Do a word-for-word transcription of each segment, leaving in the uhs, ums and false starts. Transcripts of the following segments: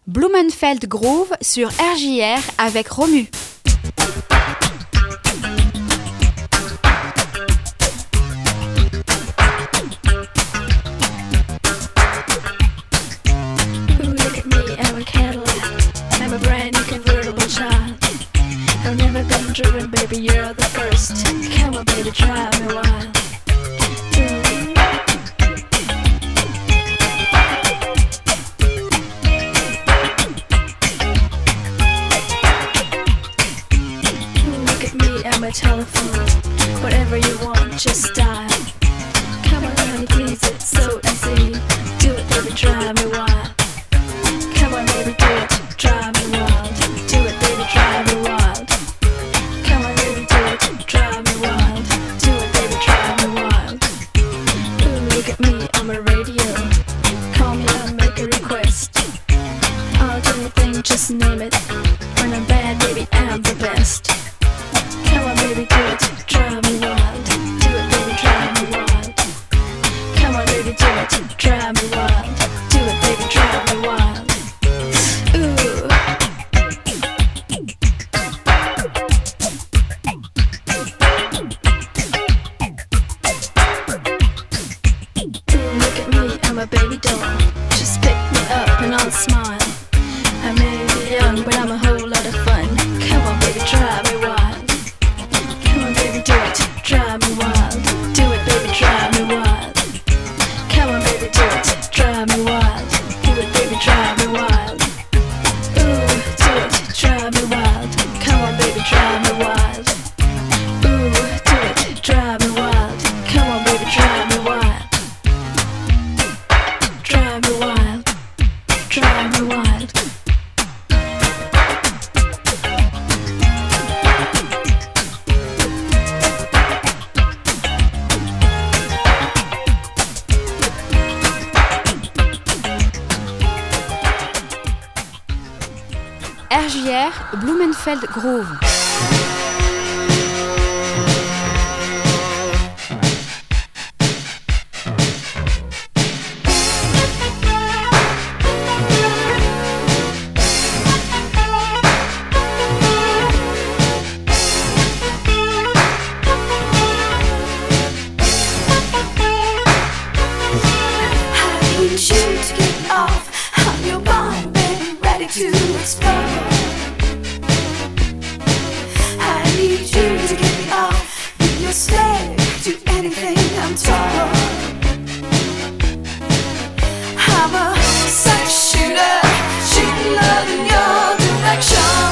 Blumenfeld Groove sur R J R avec Romu. Driven, baby, you're the first. Come on, baby, drive me wild. Look at me at my telephone. Whatever you want, just dial. Come on, honey, please, it's so easy. Do it, baby, drive me wild. Come on, baby, do it, drive me wild. Do it, baby, drive me wild. Just name it. When I'm bad, baby, I'm the best. Come on, baby, do it, drive me wild. Do it, baby, drive me wild. Come on, baby, do it, drive me wild. Do it, baby, drive me wild. Ooh. Ooh, look at me, I'm a baby doll. Just pick me up and I'll smile. I may be young, but I'm a whole lot of fun. Come on, baby, drive me wild. Come on, baby, do it, drive me wild. Do it, baby, drive me wild. Come on, baby, do it, drive me wild. Do it, baby, drive me wild. Ooh, do it, drive me wild. Come on, baby, drive me wild. Ooh, do it, drive me wild. Come on, baby, drive me wild. Drive me wild. Drive me wild. R J R Blumenfeld Groove. To explore, I need you to get me off. You're slave to anything I'm told. I'm a sex shooter, shooting love in your direction.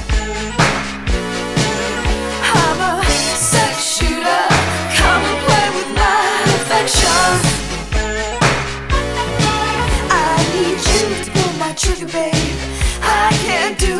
I'm a sex shooter, come and play with my affection. I need you to pull my trigger, babe. I can't do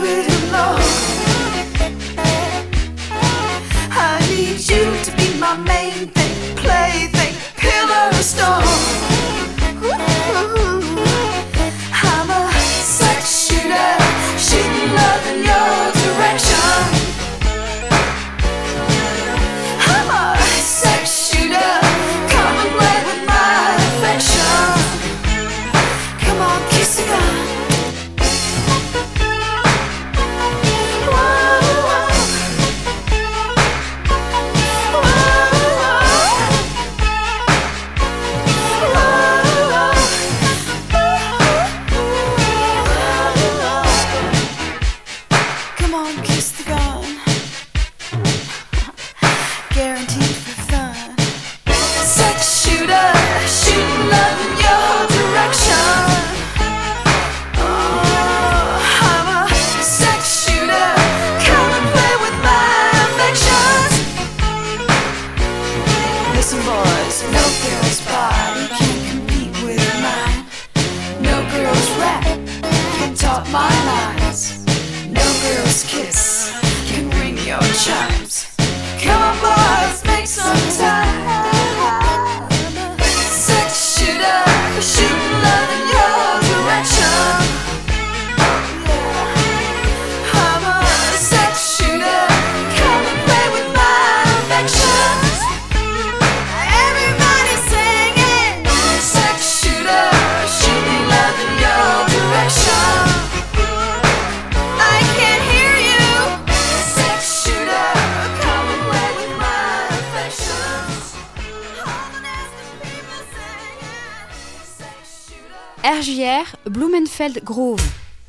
R J R Blumenfeld Groove.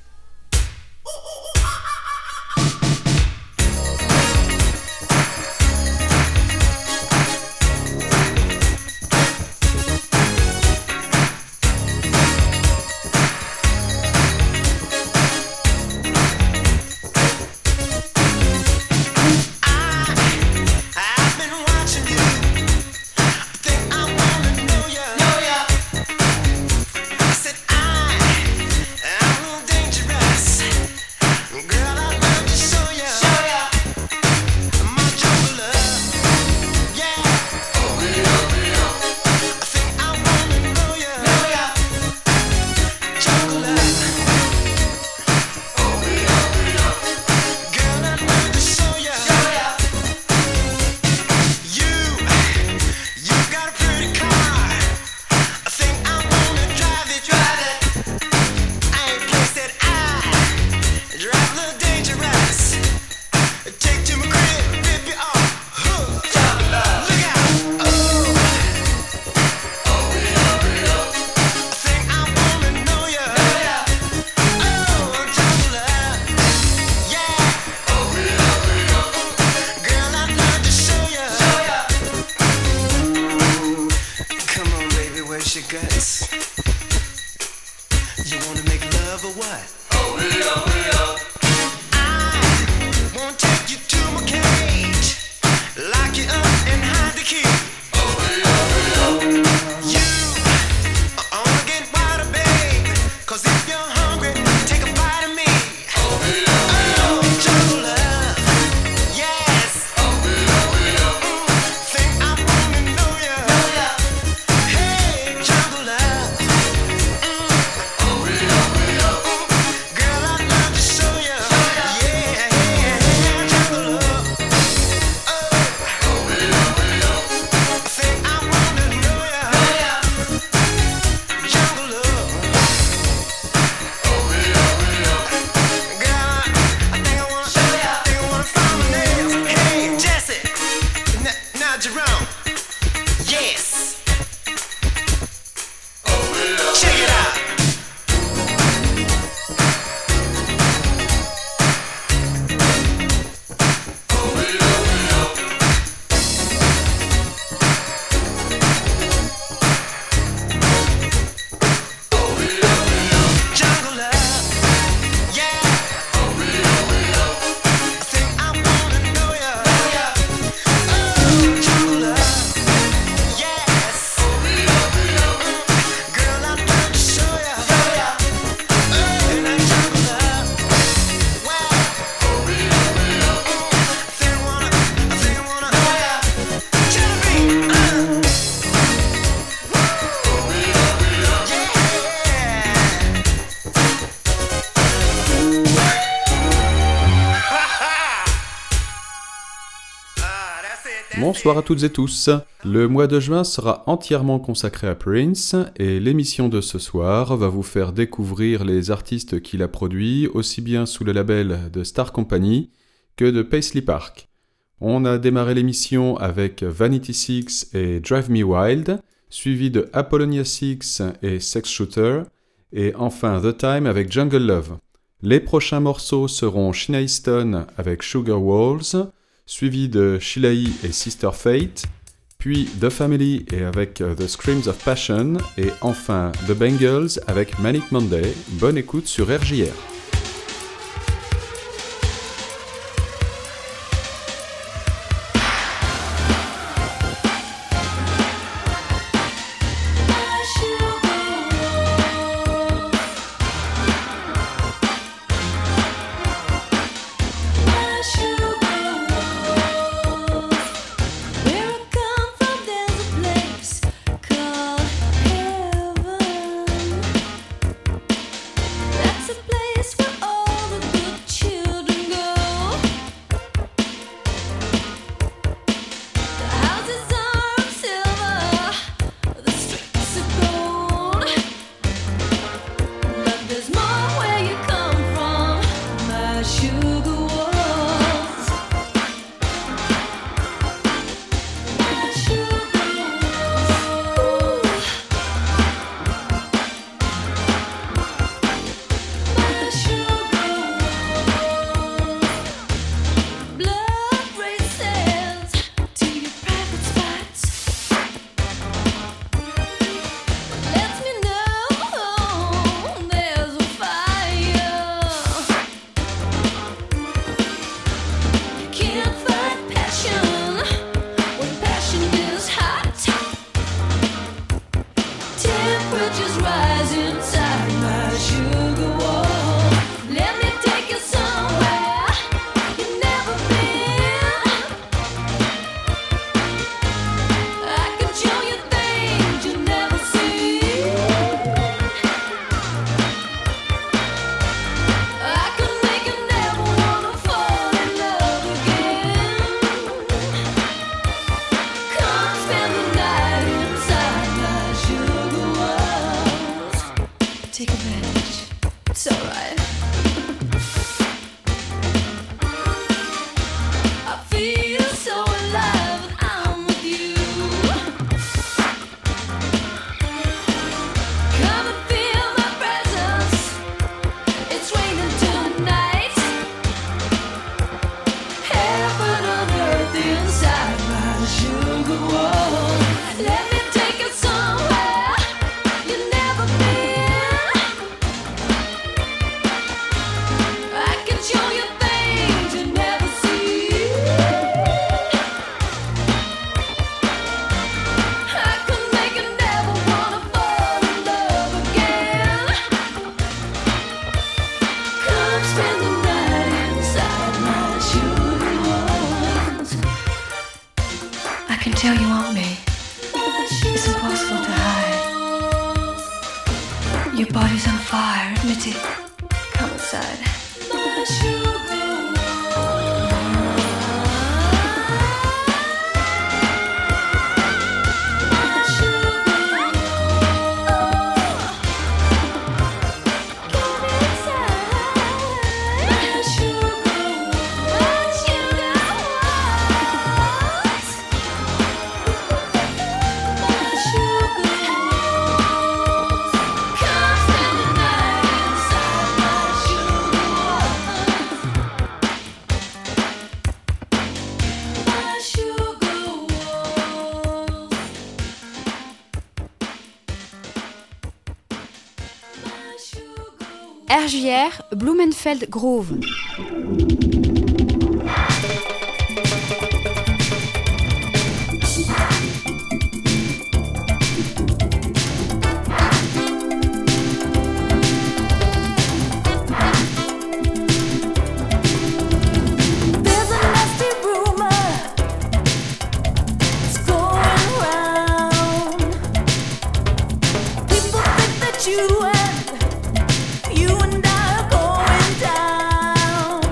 Bonsoir à toutes et tous. Le mois de juin sera entièrement consacré à Prince et l'émission de ce soir va vous faire découvrir les artistes qu'il a produits aussi bien sous le label de Star Company que de Paisley Park. On a démarré l'émission avec Vanity Six et Drive Me Wild, suivi de Apollonia Six et Sex Shooter, et enfin The Time avec Jungle Love. Les prochains morceaux seront Sheena Easton avec Sugar Walls, suivi de Sheila E. et Sister Fate, puis The Family et avec The Screams of Passion, et enfin The Bangles avec Manic Monday. Bonne écoute sur R J R. That's a place inside. My sugar. R J R Blumenfeld Groove. You and you and I are going down.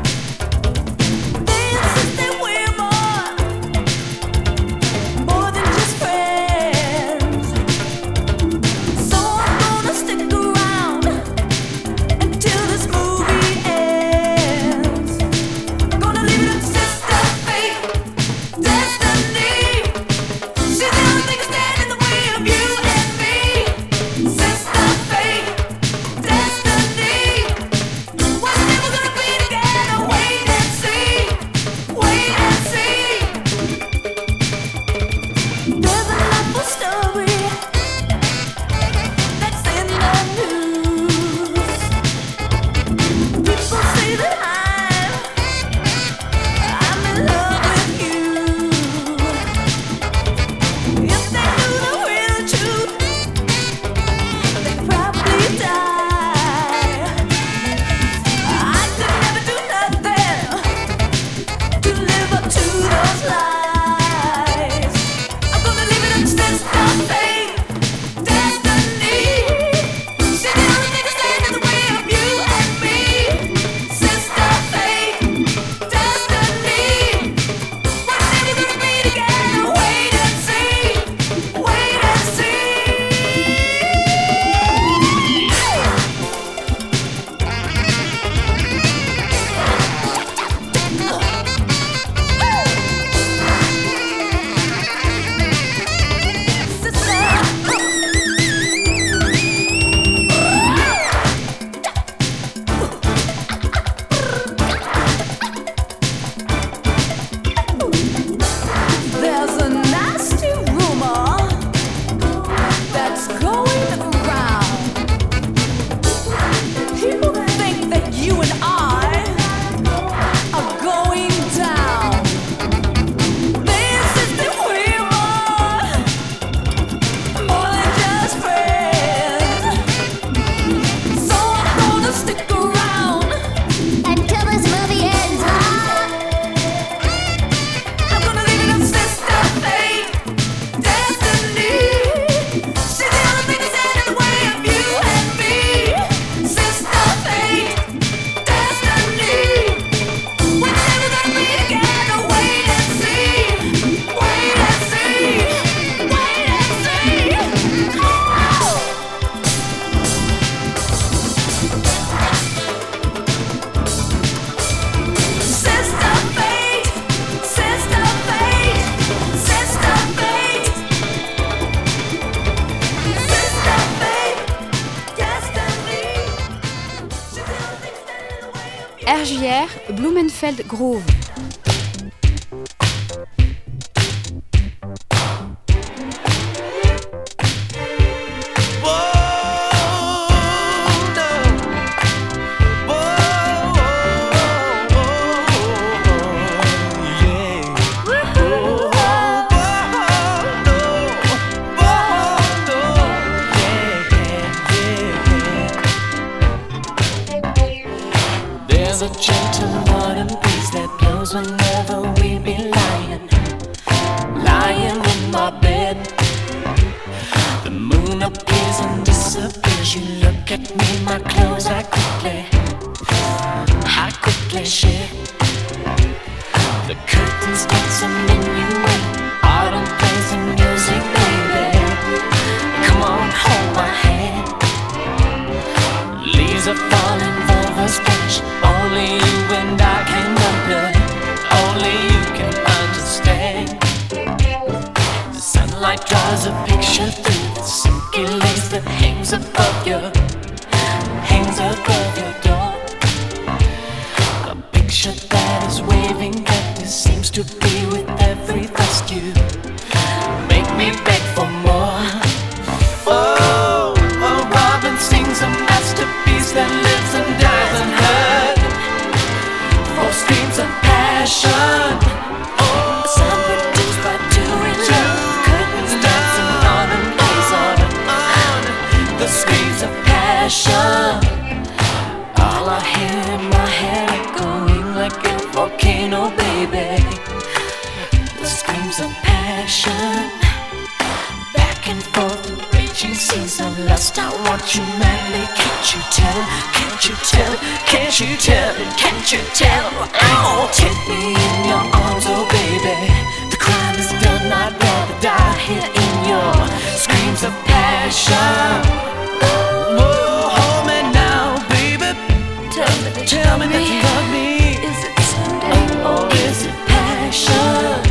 R J R Blumenfeld Groove. There's a gentle modern breeze that blows whenever we be lying, lying in my bed. The moon appears and disappears. You look at me, my clothes are quickly. finish it. The curtains dance a minuet, autumn plays the music, baby. Come on, hold my hand. Leaves are falling, vulvas splash. Only you and I can wonder. Only you can understand. The sunlight draws a picture through the silky lace that hangs above your, hangs above your door. A picture that is waving at me seems to be with every thrust you make me beg for more. Oh, a robin sings a masterpiece that lives and dies unheard. Four streams of passion. Oh, a song produced by two in love. Curtains dancing on and plays on and on. The screams of passion. All I hear in my head echoing like a volcano, baby. The screams of passion. Back and forth, raging seas of lust. I want you madly, can't you tell? Can't you tell? Can't you tell? Can't you tell? Oh, take me in your arms, oh baby. The crime is done, I'd rather die here in your screams of passion. Oh, hold me now, baby. Tell me that, tell me that you love me. Is it Sunday or is it passion?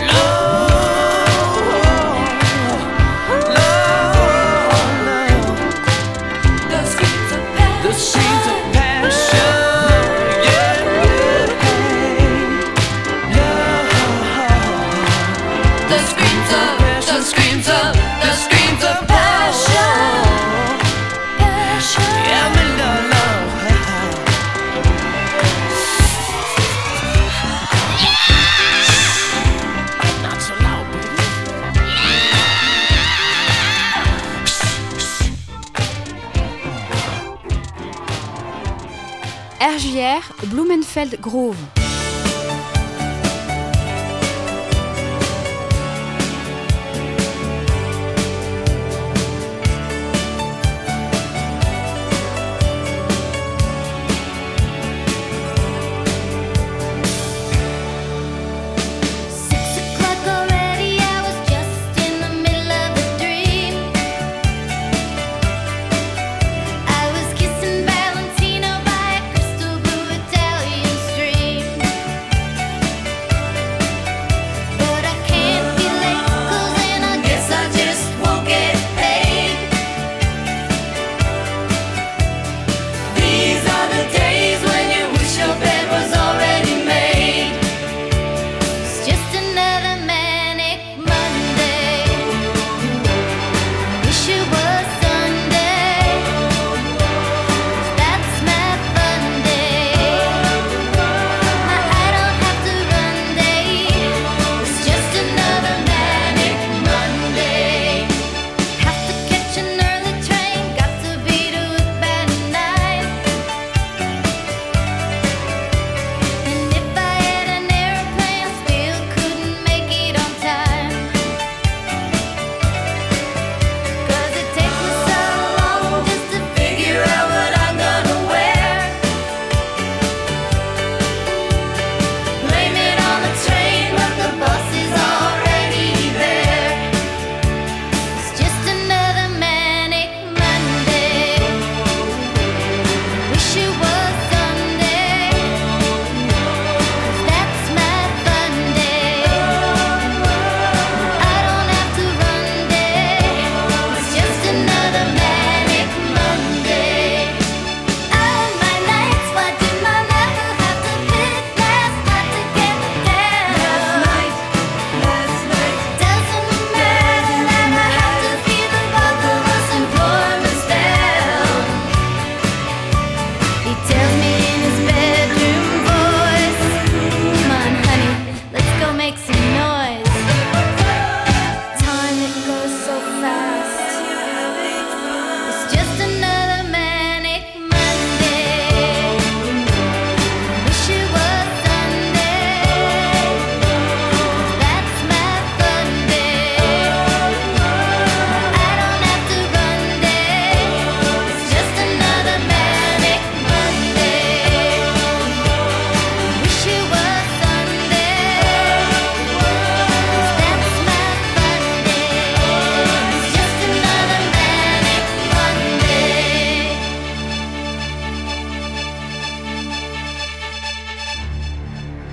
R J R Blumenfeld Groove. I was kissing Valentino by a crystal blue Italian stream.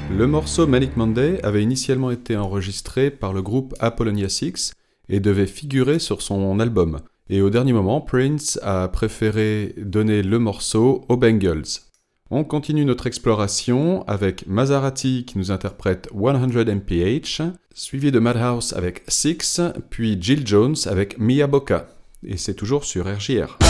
Le morceau Manic Monday avait initialement été enregistré par le groupe Apollonia six et devait figurer sur son album. Et au dernier moment, Prince a préféré donner le morceau aux Bangles. On continue notre exploration avec Maserati qui nous interprète cent M P H, suivi de Madhouse avec Six, puis Jill Jones avec Mia Bocca. Et c'est toujours sur R J R.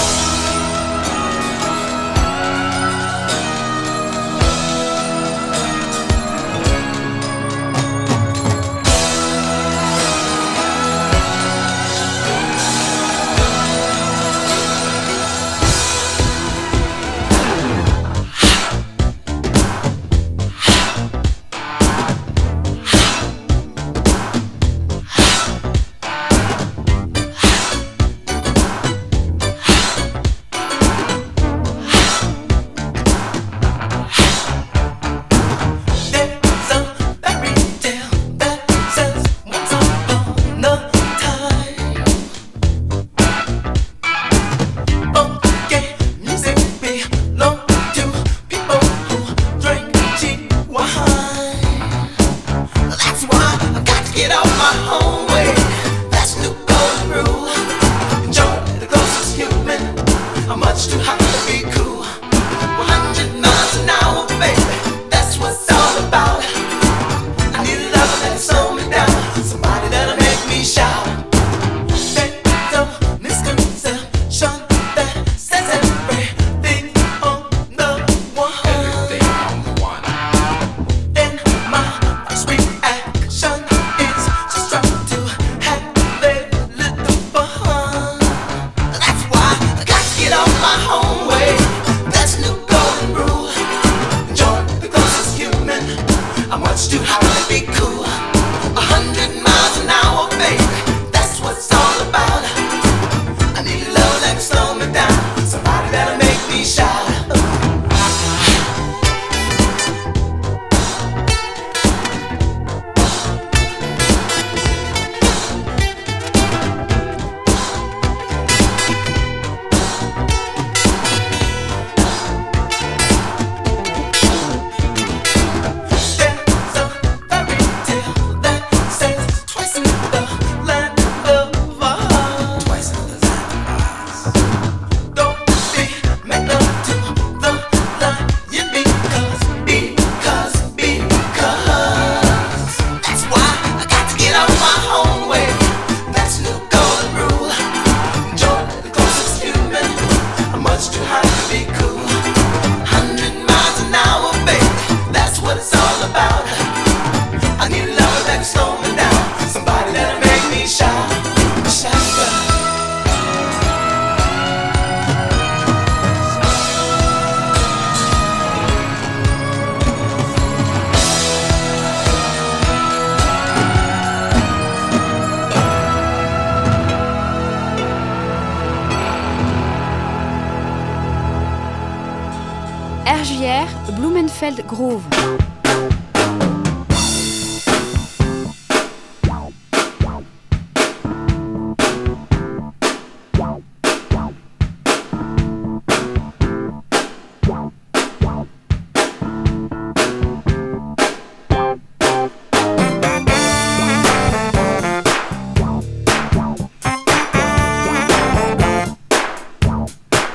R J R Blumenfeld Groove.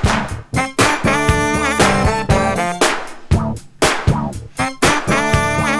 Bye.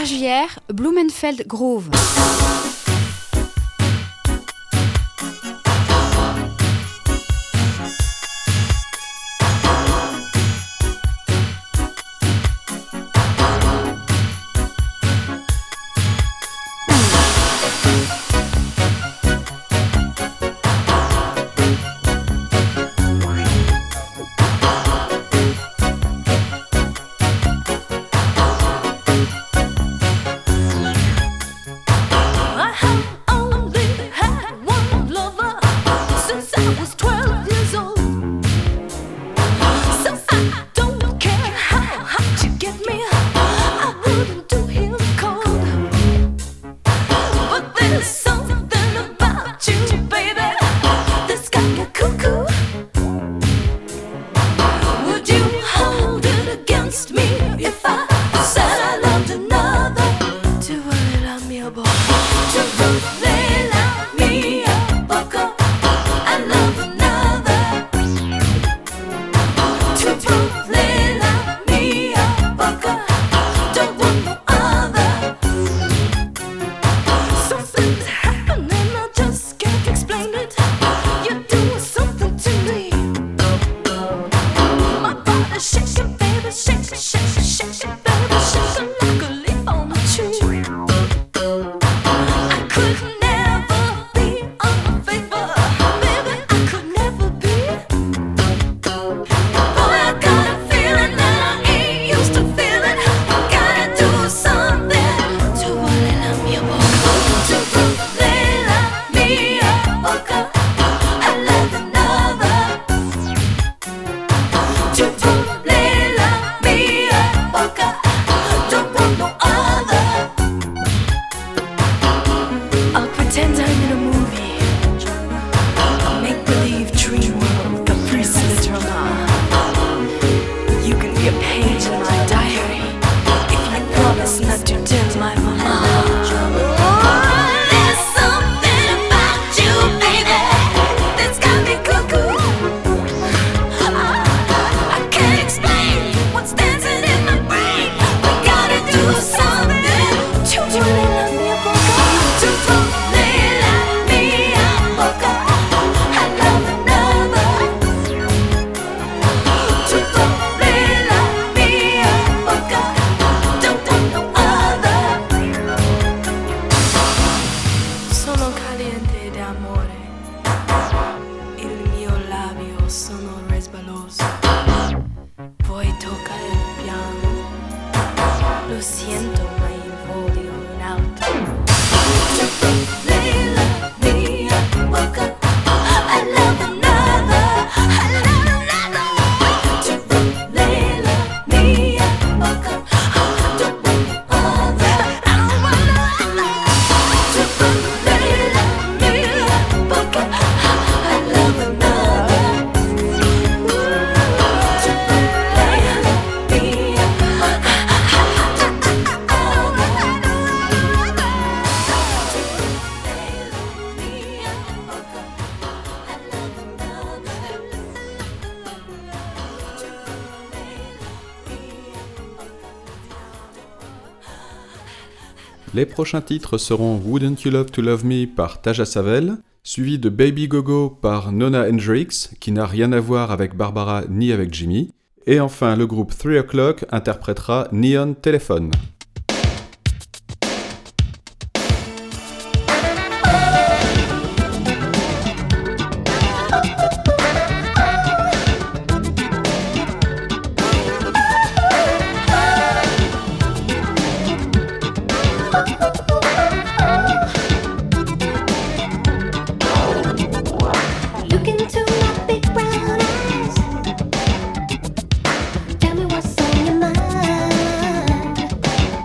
R J R Blumenfeld Groove. Les prochains titres seront Wouldn't You Love to Love Me par Taja Savelle, suivi de Baby Go-Go par Nona Hendrix, qui n'a rien à voir avec Barbara ni avec Jimmy, et enfin le groupe three o'clock interprétera Neon Telephone. Tell me what's on your mind.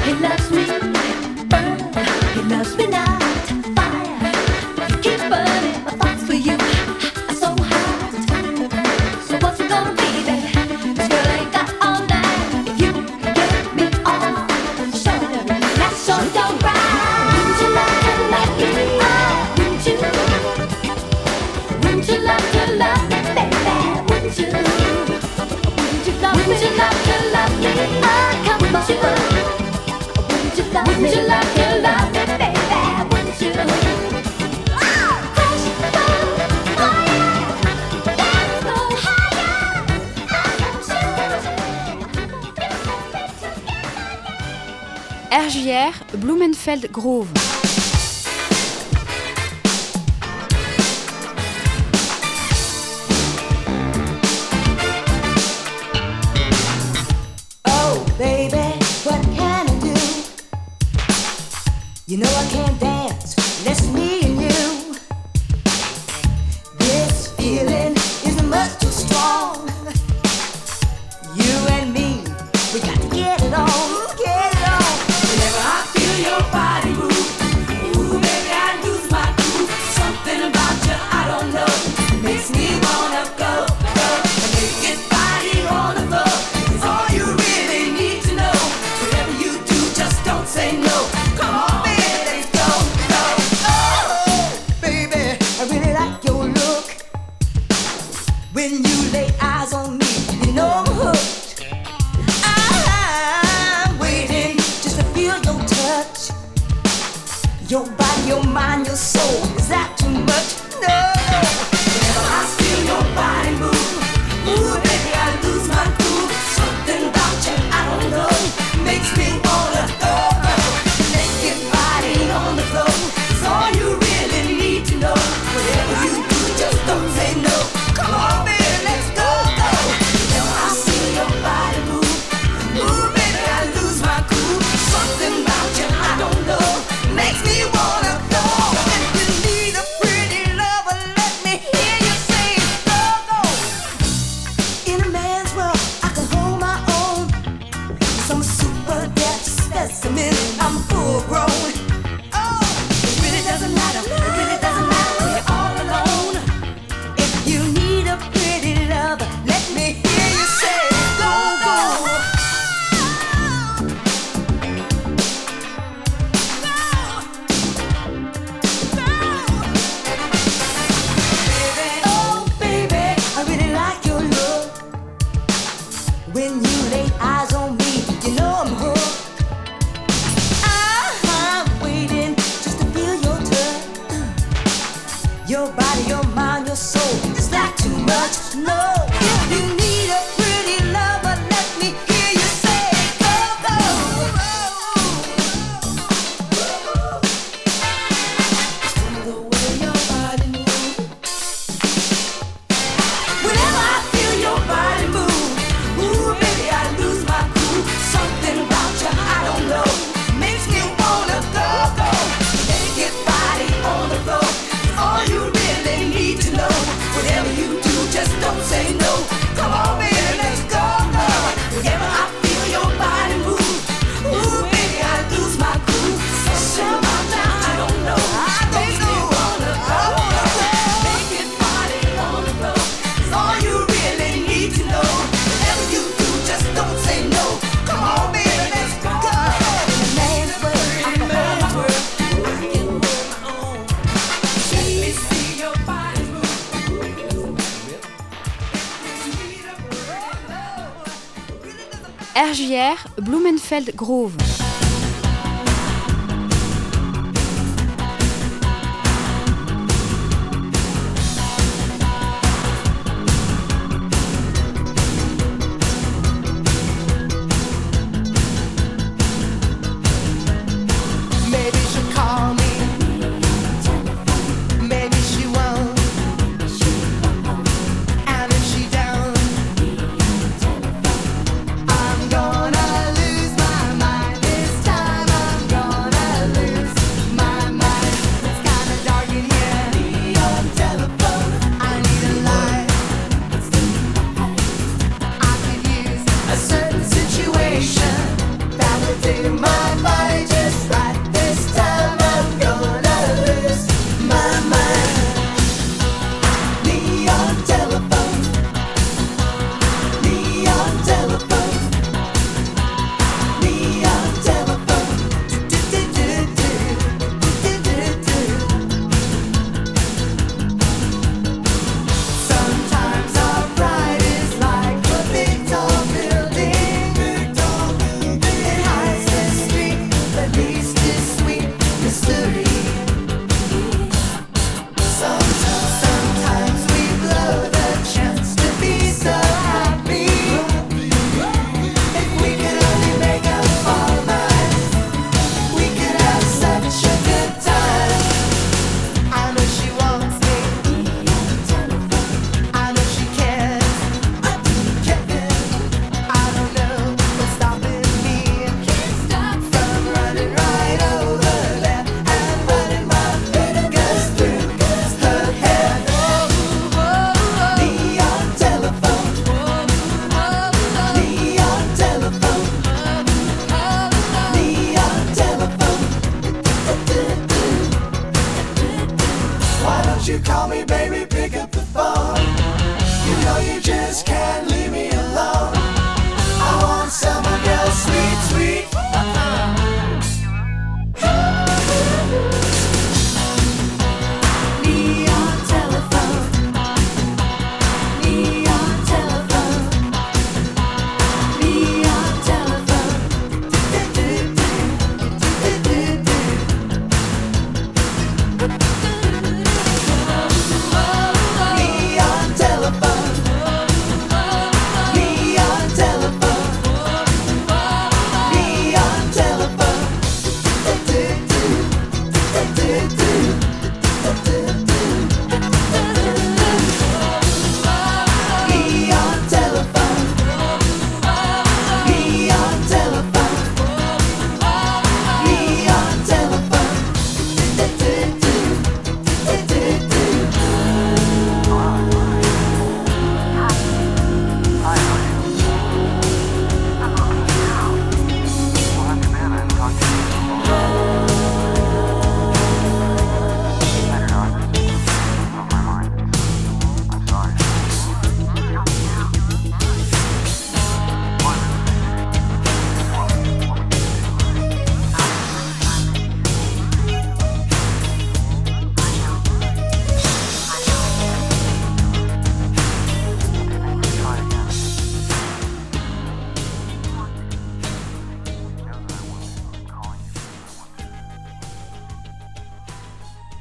He loves me, burn. He loves me not, fire. You keep burning my thoughts for you. I'm so hot. So what's it gonna be, baby? This girl ain't got all night. If you get me all, so that's so don't right. Wouldn't you love to love me? Oh, wouldn't you? Wouldn't you love to love me, baby? Wouldn't you? Wouldn't you love, wouldn't you love to love me? Oh, come on. Wouldn't you love, wouldn't you love to love me, baby? Wouldn't you? Oh, crush, go, fire. Let's go higher. R J R Blumenfeld Groove. Oh, baby, what can I do? You know I can't dance, that's me and you. This feeling is much too strong. You and me, we got to get it on, get it on. Whenever I feel your body move, ooh, baby, I lose my cool. Something about you, I don't know, makes me wanna go, go. And make it body on the floor. It's all you really need to know. Whatever you do, just don't say no. Come on, baby, let's go, go. Oh, baby, I really like your look. When you lay eyes on me, you know I'm hooked. I'm waiting just to feel your touch. Your body, your mind, your soul. Is that too much? No. Whenever I feel your body move, ooh, baby, I lose my cool. Something about you, I don't know, makes me wanna go. Naked body on the floor. It's all you really need to know. Whatever you do, just don't say no. Come on, baby, let's go, go. Whenever I feel your body move, ooh, baby, I lose my cool. Something about you, I don't know, makes me wanna go. If you need a pretty lover, let me hear you say go, go. In a man's world, I can hold my own. Some super deaf specimen, I'm full grown. Oh, it really doesn't matter, it really doesn't matter when you're all alone. If you need a pretty lover, let me hear you say go, go. Oh, baby, I really like your look. When you lay eyes on me, you know I'm hooked. I'm waiting just to feel your touch. Your body, your mind, your soul. Is that too much? No. If you need a pretty lover, let me hear you say go, go. The way your body moves. Whenever I feel your body move, ooh, baby, I lose my cool. Something about you, I don't know, makes me wanna go, go. Naked body on the floor. It's all you really need to know. Whatever you do, just don't say no. Come on, baby, let's go, go. Whenever I feel your body move, ooh, baby, I lose my cool. Something about you, I don't know, makes me wanna go, go. Naked body on the floor. It's all you really need to know. Whatever you do, just don't say no. Come on, baby, let's go. In a man's world, I'm a man's world. I can hold my own. Let me see your body move. R J R Blumenfeld Groove. Maybe she'll call me, maybe she won't. And if she don't, I'm gonna lose my mind this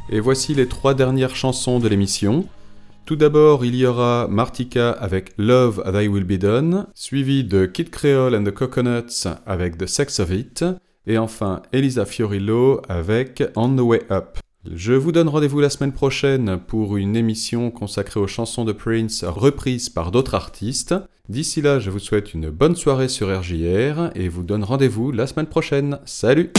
Et voici les trois dernières chansons de l'émission. Tout d'abord, il y aura Martika avec Love Thy Will Be Done, suivi de Kid Creole and the Coconuts avec The Sex of It, et enfin Elisa Fiorillo avec On the Way Up. Je vous donne rendez-vous la semaine prochaine pour une émission consacrée aux chansons de Prince reprises par d'autres artistes. D'ici là, je vous souhaite une bonne soirée sur R J R et vous donne rendez-vous la semaine prochaine. Salut!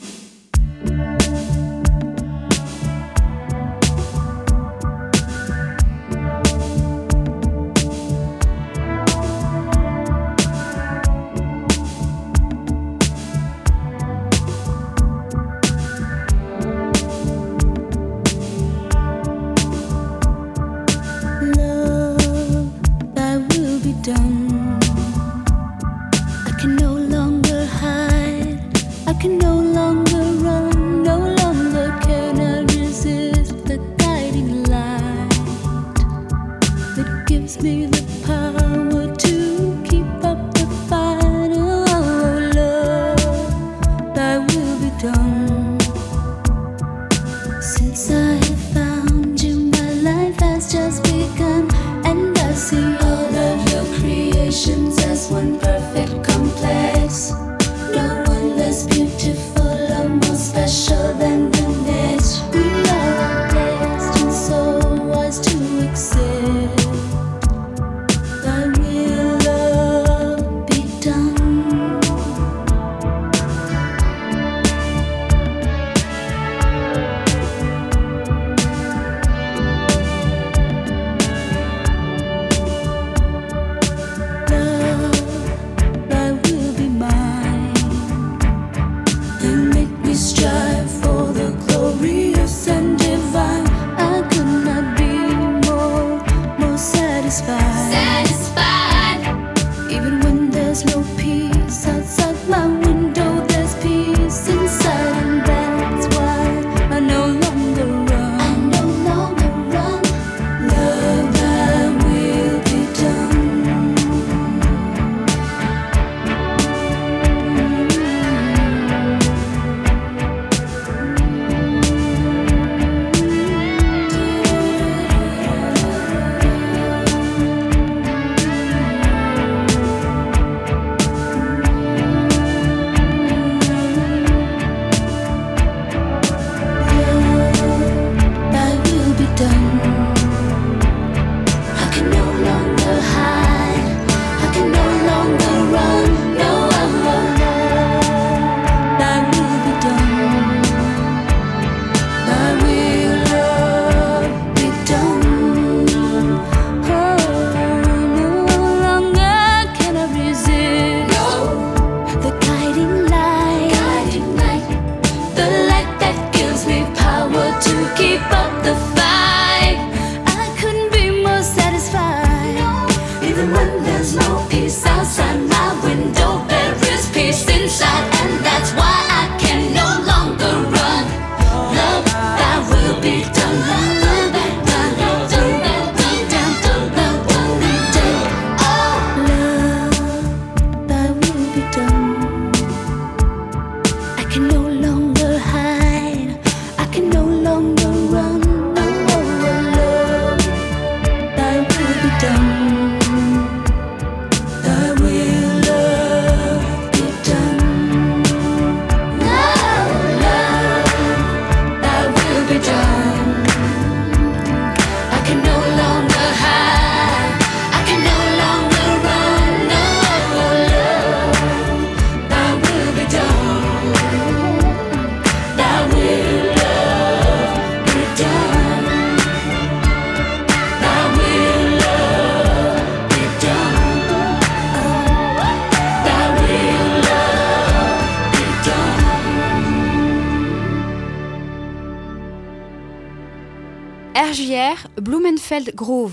R J R Blumenfeld Groove.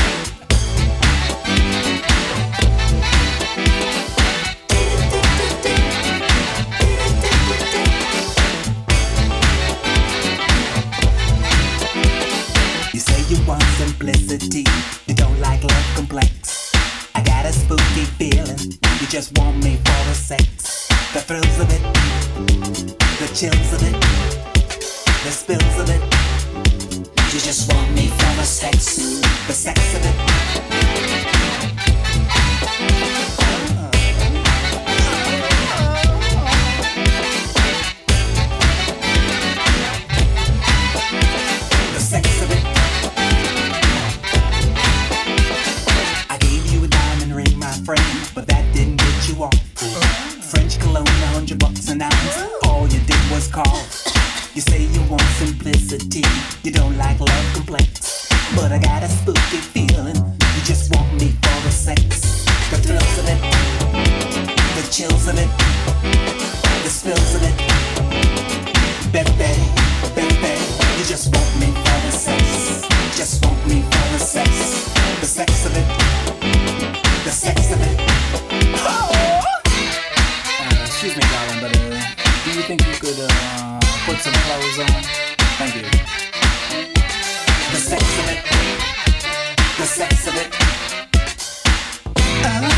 Do just want me for the sex, the thrills of it, the chills of it, the spills of it. You just want me for the sex, the sex of it. The sex of it. I gave you a diamond ring, my friend, but that didn't get you off. French cologne, a hundred bucks an ounce. All you did was call. You say you want simplicity, you don't like love complex, but I got a spooky feeling. You just want me for the sex, the thrills of it, the chills of it, the spills of it. Baby, baby, you just want me for the sex, just want me for the sex, the sex of it, the sex of it. Oh! Uh, excuse me, darling, but uh, do you think you could uh, put some clothes on? Thank you. The sex of it, the sex of it. Uh-huh.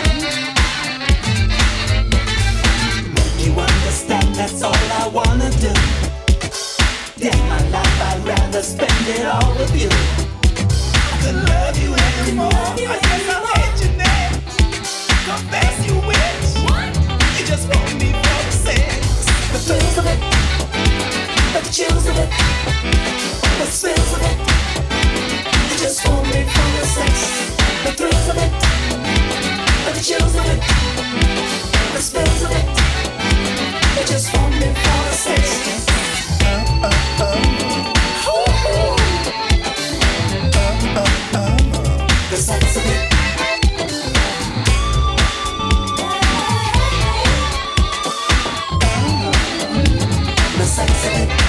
You understand, that's all I wanna do. Damn my life, I'd rather spend it all with you. I couldn't love you anymore. I guess I'll hate you next. Confess you wish. You just want me for the sex. The thrills of it, the chills of it, the spills of it. You just want me for the sex. The thrills of it, the chills of it, the spills of it. You just want me for the sex. Uh, uh, uh. Uh, uh, uh. The sex of it. The sex of it.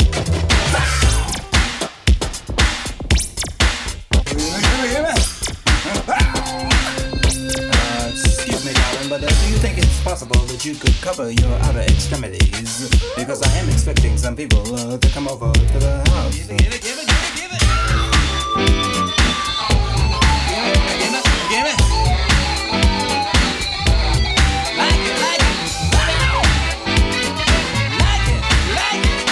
Uh, excuse me, darling, but uh, do you think it's possible that you could cover your outer extremities? Because I am expecting some people uh, to come over to the house. Give it, give it, give it, give it. Give it, give it. Like it, like it. Wow. Like it, like it.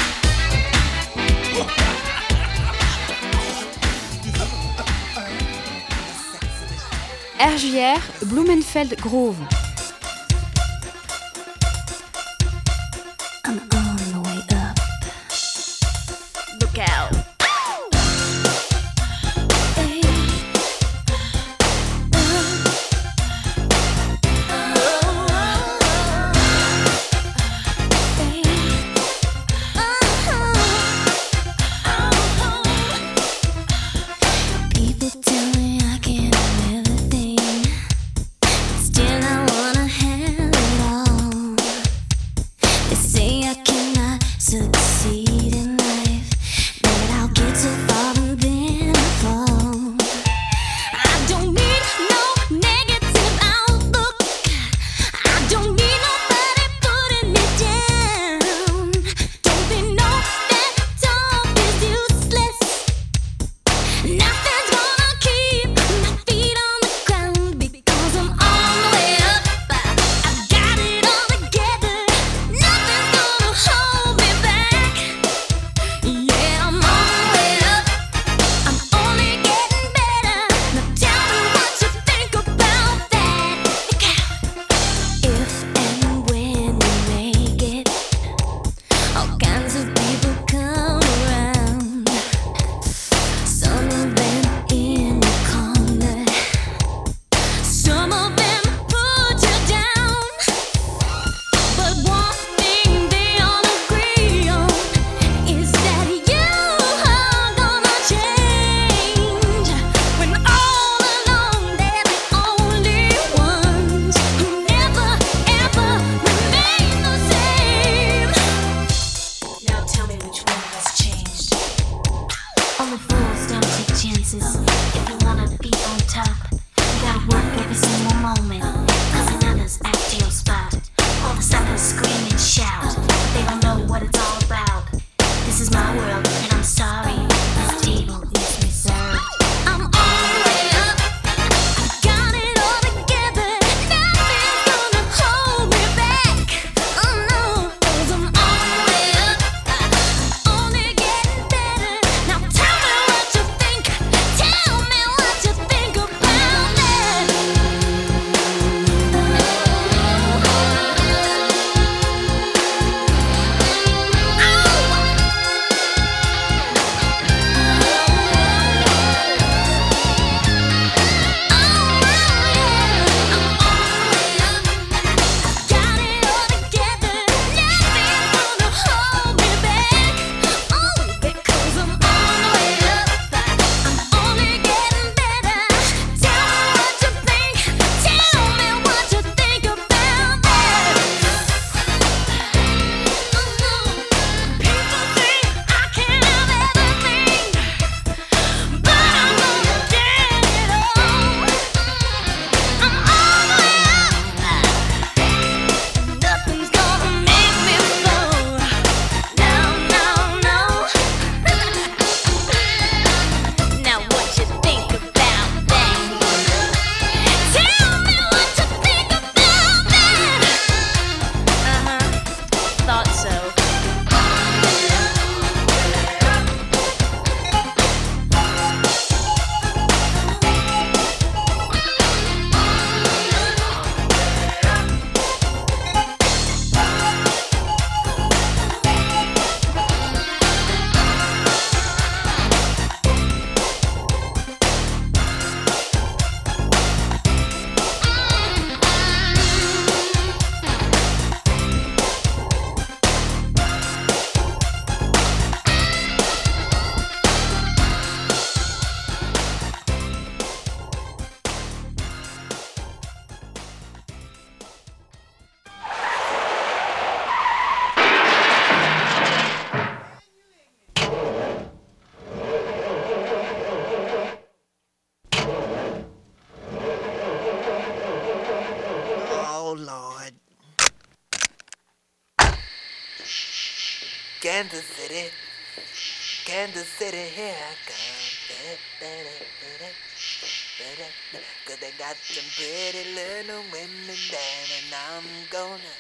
R J R Blumenfeld Groove. I'm on the way up. Look out. People tell me I can't have everything. Still I want Kansas City, Kansas City, here I come. Cause they got some pretty little women there, and I'm gonna